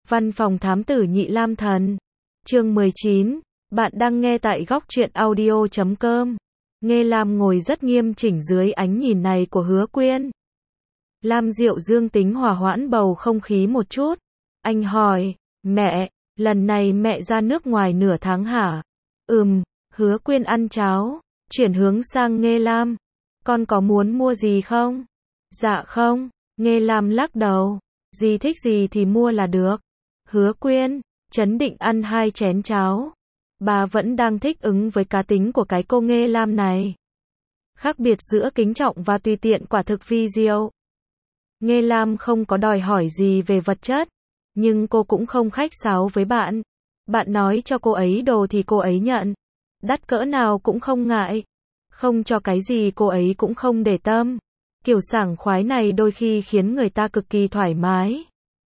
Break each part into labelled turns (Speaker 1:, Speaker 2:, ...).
Speaker 1: Văn phòng thám tử Nhị Lam Thần. Chương 19. Bạn đang nghe tại góc truyện audio.com. Nghe Lam ngồi rất nghiêm chỉnh dưới ánh nhìn này của Hứa Quyên. Lam Diệu Dương tính hòa hoãn bầu không khí một chút. Anh hỏi, mẹ, lần này mẹ ra nước ngoài nửa tháng hả? Hứa Quyên ăn cháo, chuyển hướng sang Nghe Lam. Con có muốn mua gì không? Dạ không, Nghe Lam lắc đầu. Dì thích gì thì mua là được. Hứa Quyên, trấn định ăn 2 chén cháo. Bà vẫn đang thích ứng với cá tính của cái cô Nghe Lam này. Khác biệt giữa kính trọng và tùy tiện quả thực vi diệu. Nghe Lam không có đòi hỏi gì về vật chất, nhưng cô cũng không khách sáo với bạn. Bạn nói cho cô ấy đồ thì cô ấy nhận. Đắt cỡ nào cũng không ngại. Không cho cái gì cô ấy cũng không để tâm. Kiểu sảng khoái này đôi khi khiến người ta cực kỳ thoải mái.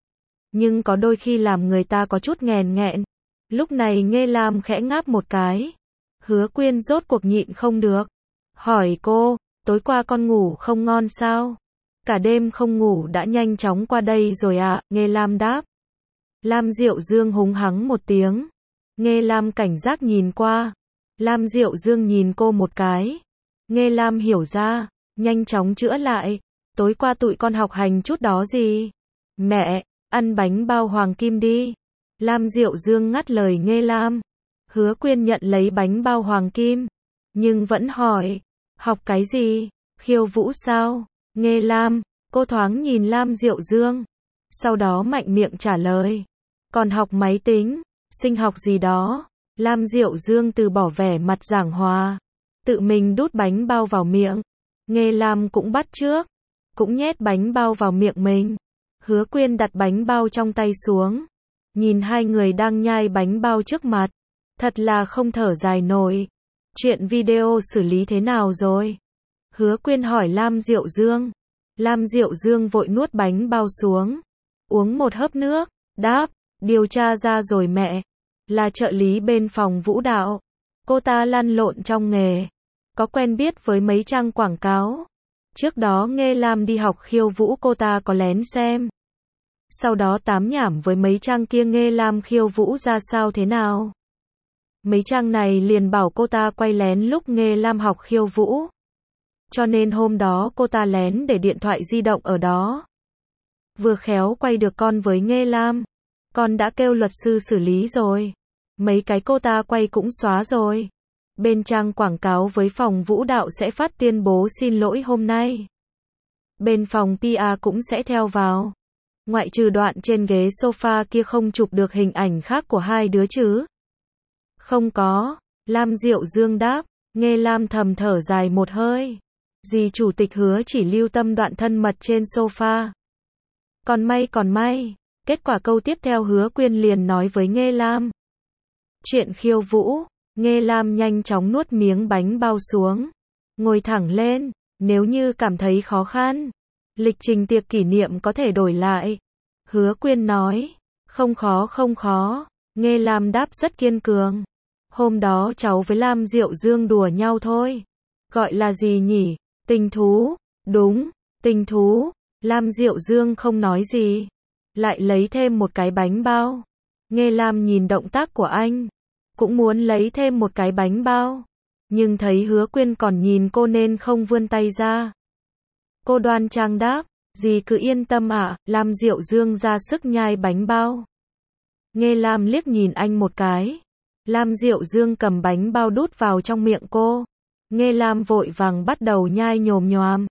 Speaker 1: Nhưng có đôi khi làm người ta có chút nghèn nghẹn. Lúc này Nghe Lam khẽ ngáp một cái. Hứa Quyên rốt cuộc nhịn không được. Hỏi cô, tối qua con ngủ không ngon sao? Cả đêm không ngủ đã nhanh chóng qua đây rồi ạ, Nghe Lam đáp. Lam Diệu Dương húng hắng một tiếng. Nghe Lam cảnh giác nhìn qua. Lam Diệu Dương nhìn cô một cái. Nghe Lam hiểu ra, nhanh chóng chữa lại. Tối qua tụi con học hành chút đó gì? Mẹ, ăn bánh bao hoàng kim đi. Lam Diệu Dương ngắt lời Nghe Lam. Hứa Quyên nhận lấy bánh bao hoàng kim, nhưng vẫn hỏi, học cái gì? Khiêu vũ sao? Nghe Lam, cô thoáng nhìn Lam Diệu Dương, sau đó mạnh miệng trả lời, còn học máy tính, sinh học gì đó. Lam Diệu Dương từ bỏ vẻ mặt giảng hòa, tự mình đút bánh bao vào miệng. Nghe Lam cũng bắt chước, cũng nhét bánh bao vào miệng mình. Hứa Quyên đặt bánh bao trong tay xuống, nhìn hai người đang nhai bánh bao trước mặt, thật là không thở dài nổi. Chuyện video xử lý thế nào rồi? Hứa Quyên hỏi Lam Diệu Dương. Lam Diệu Dương vội nuốt bánh bao xuống, uống một hớp nước, đáp, điều tra ra rồi mẹ, là trợ lý bên phòng vũ đạo. Cô ta lăn lộn trong nghề, có quen biết với mấy trang quảng cáo. Trước đó Nghe Lam đi học khiêu vũ cô ta có lén xem. Sau đó tám nhảm với mấy trang kia Nghe Lam khiêu vũ ra sao thế nào. Mấy trang này liền bảo cô ta quay lén lúc Nghe Lam học khiêu vũ. Cho nên hôm đó cô ta lén để điện thoại di động ở đó. Vừa khéo quay được con với Nghe Lam. Con đã kêu luật sư xử lý rồi. Mấy cái cô ta quay cũng xóa rồi. Bên trang quảng cáo với phòng vũ đạo sẽ phát tuyên bố xin lỗi hôm nay. Bên phòng PR cũng sẽ theo vào. Ngoại trừ đoạn trên ghế sofa kia không chụp được hình ảnh khác của hai đứa chứ? Không có, Lam Diệu Dương đáp. Nghe Lam thầm thở dài một hơi. Dì chủ tịch Hứa chỉ lưu tâm đoạn thân mật trên sofa. Còn may. Kết quả câu tiếp theo Hứa Quyên liền nói với Nghe Lam. Chuyện khiêu vũ. Nghe Lam nhanh chóng nuốt miếng bánh bao xuống. Ngồi thẳng lên, nếu như cảm thấy khó khăn. Lịch trình tiệc kỷ niệm có thể đổi lại. Hứa Quyên nói. Không khó. Nghe Lam đáp rất kiên cường. Hôm đó cháu với Lam Diệu Dương đùa nhau thôi. Gọi là gì nhỉ? Tình thú. Đúng, tình thú. Lam Diệu Dương không nói gì. Lại lấy thêm một cái bánh bao. Nghe Lam nhìn động tác của anh. Cũng muốn lấy thêm một cái bánh bao. Nhưng thấy Hứa Quyên còn nhìn cô nên không vươn tay ra. Cô đoan trang đáp. Dì cứ yên tâm ạ. Lam Diệu Dương ra sức nhai bánh bao. Nghe Lam liếc nhìn anh một cái. Lam Diệu Dương cầm bánh bao đút vào trong miệng cô. Nghe Lam vội vàng bắt đầu nhai nhồm nhoàm.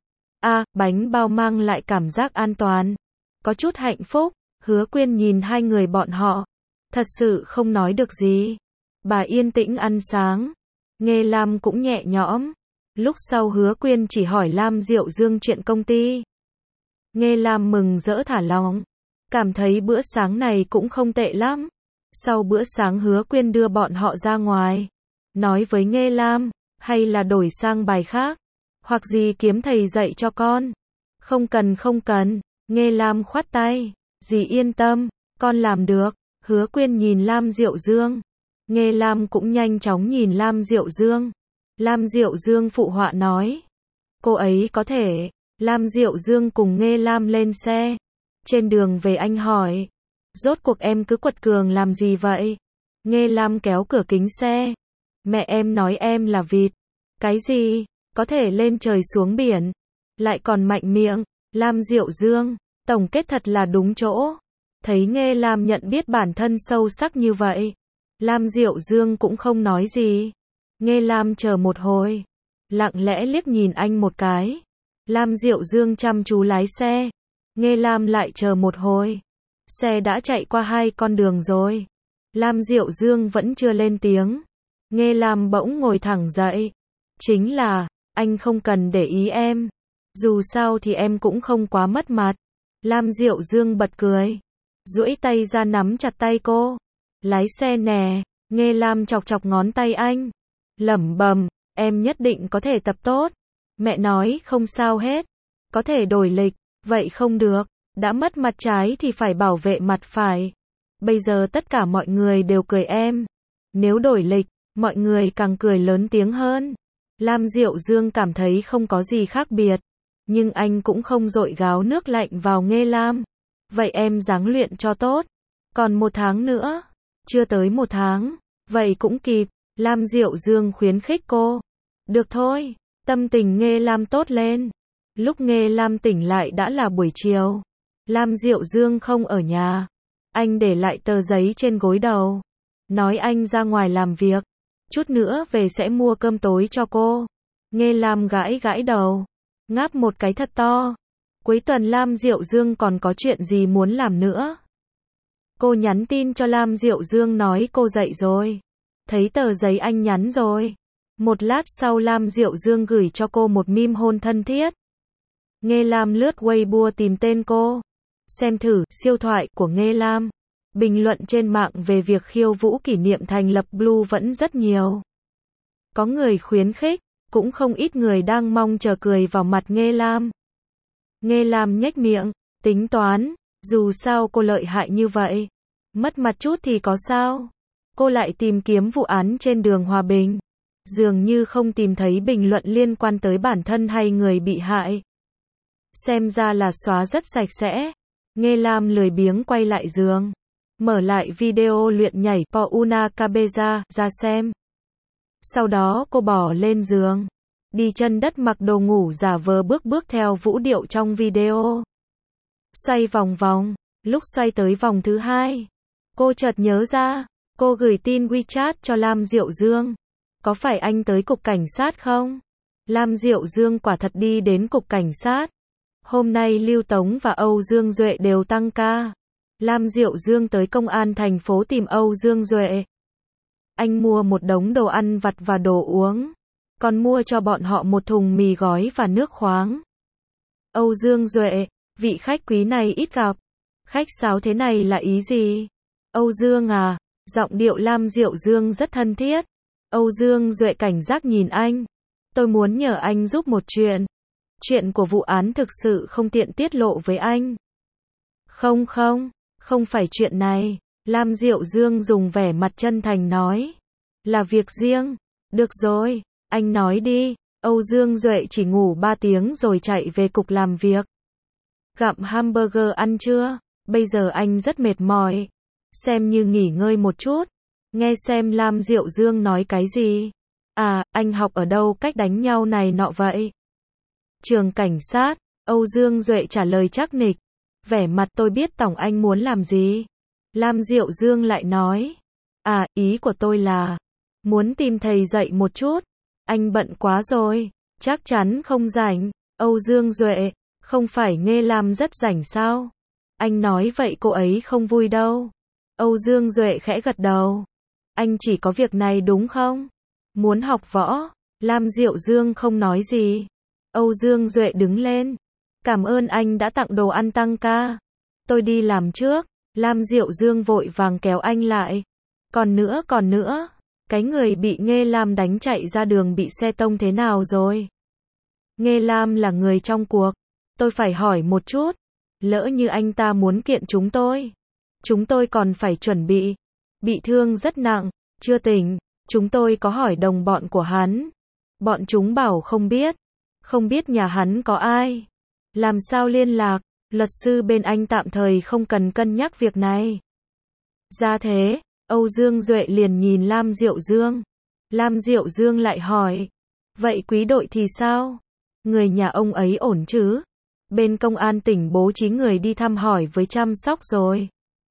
Speaker 1: Bánh bao mang lại cảm giác an toàn. Có chút hạnh phúc. Hứa Quyên nhìn hai người bọn họ. Thật sự không nói được gì. Bà yên tĩnh ăn sáng. Nghe Lam cũng nhẹ nhõm. Lúc sau Hứa Quyên chỉ hỏi Lam Diệu Dương chuyện công ty. Nghe Lam mừng rỡ thả lỏng. Cảm thấy bữa sáng này cũng không tệ lắm. Sau bữa sáng Hứa Quyên đưa bọn họ ra ngoài. Nói với Nghe Lam, hay là đổi sang bài khác. Hoặc gì kiếm thầy dạy cho con. Không cần. Nghe Lam khoát tay. Dì yên tâm, con làm được. Hứa Quyên nhìn Lam Diệu Dương. Nghe Lam cũng nhanh chóng nhìn Lam Diệu Dương. Lam Diệu Dương phụ họa nói. Cô ấy có thể. Lam Diệu Dương cùng Nghe Lam lên xe. Trên đường về anh hỏi. Rốt cuộc em cứ quật cường làm gì vậy? Nghe Lam kéo cửa kính xe. Mẹ em nói em là vịt. Cái gì? Có thể lên trời xuống biển. Lại còn mạnh miệng. Lam Diệu Dương. Tổng kết thật là đúng chỗ. Thấy Nghe Lam nhận biết bản thân sâu sắc như vậy. Lam Diệu Dương cũng không nói gì. Nghe Lam chờ một hồi. Lặng lẽ liếc nhìn anh một cái. Lam Diệu Dương chăm chú lái xe. Nghe Lam lại chờ một hồi. Xe đã chạy qua 2 con đường rồi. Lam Diệu Dương vẫn chưa lên tiếng. Nghe Lam bỗng ngồi thẳng dậy. Chính là, anh không cần để ý em. Dù sao thì em cũng không quá mất mặt. Lam Diệu Dương bật cười. Duỗi tay ra nắm chặt tay cô. Lái xe nè. Nghe Lam chọc chọc ngón tay anh. Lẩm bẩm, em nhất định có thể tập tốt. Mẹ nói không sao hết. Có thể đổi lịch. Vậy không được. Đã mất mặt trái thì phải bảo vệ mặt phải. Bây giờ tất cả mọi người đều cười em. Nếu đổi lịch, mọi người càng cười lớn tiếng hơn. Lam Diệu Dương cảm thấy không có gì khác biệt. Nhưng anh cũng không dội gáo nước lạnh vào Nghe Lam. Vậy em ráng luyện cho tốt. Còn 1 tháng nữa. Chưa tới 1 tháng. Vậy cũng kịp. Lam Diệu Dương khuyến khích cô. Được thôi. Tâm tình Nghe Lam tốt lên. Lúc Nghe Lam tỉnh lại đã là buổi chiều. Lam Diệu Dương không ở nhà. Anh để lại tờ giấy trên gối đầu. Nói anh ra ngoài làm việc. Chút nữa về sẽ mua cơm tối cho cô. Nghe Lam gãi gãi đầu. Ngáp một cái thật to. Cuối tuần Lam Diệu Dương còn có chuyện gì muốn làm nữa. Cô nhắn tin cho Lam Diệu Dương nói cô dậy rồi. Thấy tờ giấy anh nhắn rồi. Một lát sau Lam Diệu Dương gửi cho cô một meme hôn thân thiết. Nghe Lam lướt Weibo tìm tên cô. Xem thử siêu thoại của Nghe Lam. Bình luận trên mạng về việc khiêu vũ kỷ niệm thành lập Blue vẫn rất nhiều. Có người khuyến khích, cũng không ít người đang mong chờ cười vào mặt Nghe Lam. Nghe Lam nhếch miệng, tính toán, dù sao cô lợi hại như vậy. Mất mặt chút thì có sao? Cô lại tìm kiếm vụ án trên đường Hòa Bình. Dường như không tìm thấy bình luận liên quan tới bản thân hay người bị hại. Xem ra là xóa rất sạch sẽ. Nghe Lam lười biếng quay lại giường. Mở lại video luyện nhảy Pauna Cabeza ra xem. Sau đó cô bỏ lên giường. Đi chân đất mặc đồ ngủ giả vờ bước theo vũ điệu trong video. Xoay vòng vòng. Lúc xoay tới vòng thứ 2. Cô chợt nhớ ra. Cô gửi tin WeChat cho Lam Diệu Dương. Có phải anh tới cục cảnh sát không? Lam Diệu Dương quả thật đi đến cục cảnh sát. Hôm nay Lưu Tống và Âu Dương Duệ đều tăng ca. Lam Diệu Dương tới công an thành phố tìm Âu Dương Duệ. Anh mua một đống đồ ăn vặt và đồ uống. Còn mua cho bọn họ một thùng mì gói và nước khoáng. Âu Dương Duệ, vị khách quý này ít gặp. Khách sáo thế này là ý gì? Âu Dương à, giọng điệu Lam Diệu Dương rất thân thiết. Âu Dương Duệ cảnh giác nhìn anh. Tôi muốn nhờ anh giúp một chuyện. Chuyện của vụ án thực sự không tiện tiết lộ với anh. Không phải chuyện này. Lam Diệu Dương dùng vẻ mặt chân thành nói. Là việc riêng. Được rồi, anh nói đi. Âu Dương Duệ chỉ ngủ 3 tiếng rồi chạy về cục làm việc. Gặm hamburger ăn chưa? Bây giờ anh rất mệt mỏi. Xem như nghỉ ngơi một chút. Nghe xem Lam Diệu Dương nói cái gì. À, anh học ở đâu cách đánh nhau này nọ vậy? Trường cảnh sát. Âu Dương Duệ trả lời chắc nịch. Vẻ mặt tôi biết tổng anh muốn làm gì. Lam Diệu Dương lại nói. À, ý của tôi là muốn tìm thầy dạy một chút. Anh bận quá rồi. Chắc chắn không rảnh. Âu Dương Duệ, không phải Nghe Lam rất rảnh sao? Anh nói vậy cô ấy không vui đâu. Âu Dương Duệ khẽ gật đầu. Anh chỉ có việc này đúng không? Muốn học võ. Lam Diệu Dương không nói gì. Âu Dương Duệ đứng lên. Cảm ơn anh đã tặng đồ ăn tăng ca. Tôi đi làm trước. Lam Diệu Dương vội vàng kéo anh lại. Còn nữa. Cái người bị Nghe Lam đánh chạy ra đường bị xe tông thế nào rồi? Nghe Lam là người trong cuộc. Tôi phải hỏi một chút. Lỡ như anh ta muốn kiện chúng tôi còn phải chuẩn bị. Bị thương rất nặng, chưa tỉnh. Chúng tôi có hỏi đồng bọn của hắn. Bọn chúng bảo không biết nhà hắn có ai. Làm sao liên lạc? Luật sư bên anh tạm thời không cần cân nhắc việc này. Ra thế, Âu Dương Duệ liền nhìn Lam Diệu Dương. Lam Diệu Dương lại hỏi, vậy quý đội thì sao? Người nhà ông ấy ổn chứ? Bên công an tỉnh bố trí người đi thăm hỏi với chăm sóc rồi.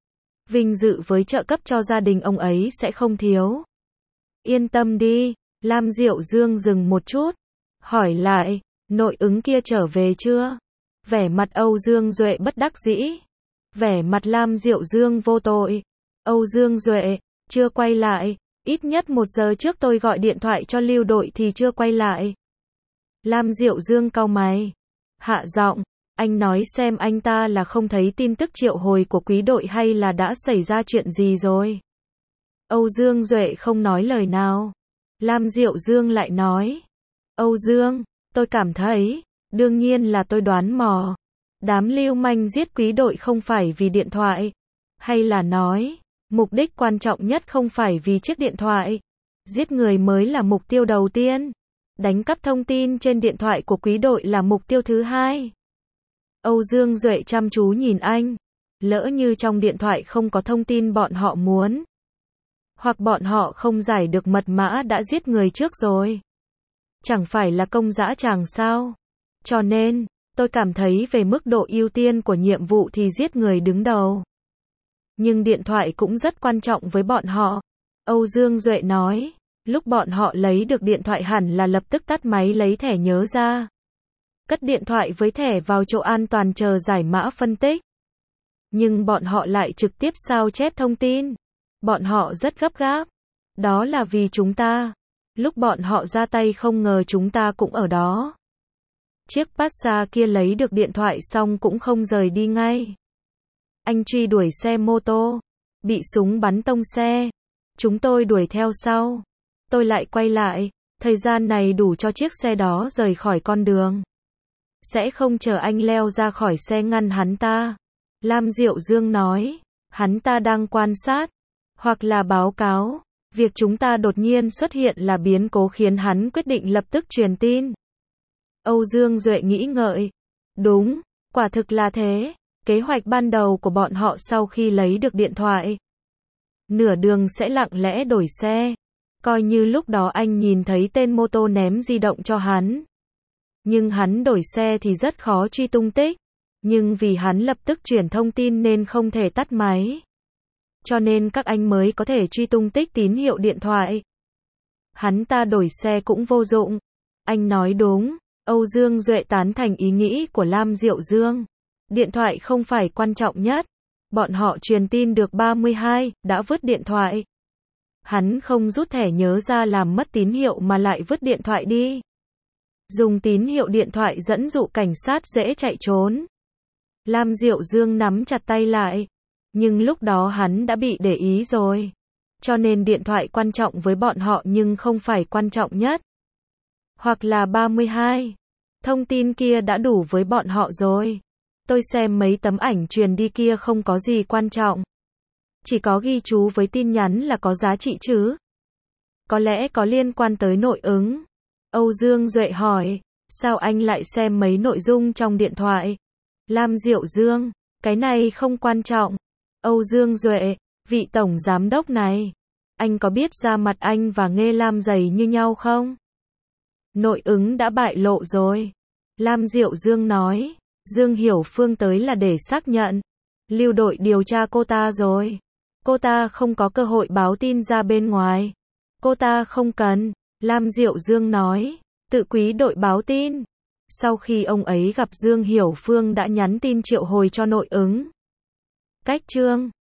Speaker 1: Vinh dự với trợ cấp cho gia đình ông ấy sẽ không thiếu. Yên tâm đi, Lam Diệu Dương dừng một chút, hỏi lại, nội ứng kia trở về chưa? Vẻ mặt Âu Dương Duệ bất đắc dĩ. Vẻ mặt Lam Diệu Dương vô tội. Âu Dương Duệ, chưa quay lại, ít nhất 1 giờ trước tôi gọi điện thoại cho Lưu đội thì chưa quay lại. Lam Diệu Dương cau mày, hạ giọng, anh nói xem anh ta là không thấy tin tức triệu hồi của quý đội hay là đã xảy ra chuyện gì rồi. Âu Dương Duệ không nói lời nào. Lam Diệu Dương lại nói, Âu Dương, tôi cảm thấy, đương nhiên là tôi đoán mò. Đám lưu manh giết quý đội không phải vì điện thoại, hay là nói, mục đích quan trọng nhất không phải vì chiếc điện thoại. Giết người mới là mục tiêu đầu tiên. Đánh cắp thông tin trên điện thoại của quý đội là mục tiêu thứ hai. Âu Dương Duệ chăm chú nhìn anh. Lỡ như trong điện thoại không có thông tin bọn họ muốn, hoặc bọn họ không giải được mật mã đã giết người trước rồi, chẳng phải là công dã tràng sao? Cho nên, tôi cảm thấy về mức độ ưu tiên của nhiệm vụ thì giết người đứng đầu. Nhưng điện thoại cũng rất quan trọng với bọn họ. Âu Dương Duệ nói, lúc bọn họ lấy được điện thoại hẳn là lập tức tắt máy lấy thẻ nhớ ra. Cất điện thoại với thẻ vào chỗ an toàn chờ giải mã phân tích. Nhưng bọn họ lại trực tiếp sao chép thông tin. Bọn họ rất gấp gáp. Đó là vì chúng ta. Lúc bọn họ ra tay không ngờ chúng ta cũng ở đó. Chiếc Passat kia lấy được điện thoại xong cũng không rời đi ngay. Anh truy đuổi xe mô tô, bị súng bắn tông xe. Chúng tôi đuổi theo sau. Tôi lại quay lại, thời gian này đủ cho chiếc xe đó rời khỏi con đường. Sẽ không chờ anh leo ra khỏi xe ngăn hắn ta. Lam Diệu Dương nói, hắn ta đang quan sát, hoặc là báo cáo. Việc chúng ta đột nhiên xuất hiện là biến cố khiến hắn quyết định lập tức truyền tin. Âu Dương Duệ nghĩ ngợi. Đúng, quả thực là thế. Kế hoạch ban đầu của bọn họ sau khi lấy được điện thoại, nửa đường sẽ lặng lẽ đổi xe. Coi như lúc đó anh nhìn thấy tên mô tô ném di động cho hắn. Nhưng hắn đổi xe thì rất khó truy tung tích. Nhưng vì hắn lập tức chuyển thông tin nên không thể tắt máy. Cho nên các anh mới có thể truy tung tích tín hiệu điện thoại. Hắn ta đổi xe cũng vô dụng. Anh nói đúng. Âu Dương Duệ tán thành ý nghĩ của Lam Diệu Dương. Điện thoại không phải quan trọng nhất. Bọn họ truyền tin được 32, đã vứt điện thoại. Hắn không rút thẻ nhớ ra làm mất tín hiệu mà lại vứt điện thoại đi. Dùng tín hiệu điện thoại dẫn dụ cảnh sát dễ chạy trốn. Lam Diệu Dương nắm chặt tay lại. Nhưng lúc đó hắn đã bị để ý rồi. Cho nên điện thoại quan trọng với bọn họ nhưng không phải quan trọng nhất. Hoặc là 32. Thông tin kia đã đủ với bọn họ rồi. Tôi xem mấy tấm ảnh truyền đi kia không có gì quan trọng. Chỉ có ghi chú với tin nhắn là có giá trị chứ. Có lẽ có liên quan tới nội ứng. Âu Dương Duệ hỏi, sao anh lại xem mấy nội dung trong điện thoại? Lam Diệu Dương, cái này không quan trọng. Âu Dương Duệ, vị tổng giám đốc này, anh có biết da mặt anh và Nghê Lam dày như nhau không? Nội ứng đã bại lộ rồi. Lam Diệu Dương nói, Dương Hiểu Phương tới là để xác nhận. Lưu đội điều tra cô ta rồi. Cô ta không có cơ hội báo tin ra bên ngoài. Cô ta không cần. Lam Diệu Dương nói, tự quý đội báo tin. Sau khi ông ấy gặp Dương Hiểu Phương đã nhắn tin triệu hồi cho nội ứng. Cách chương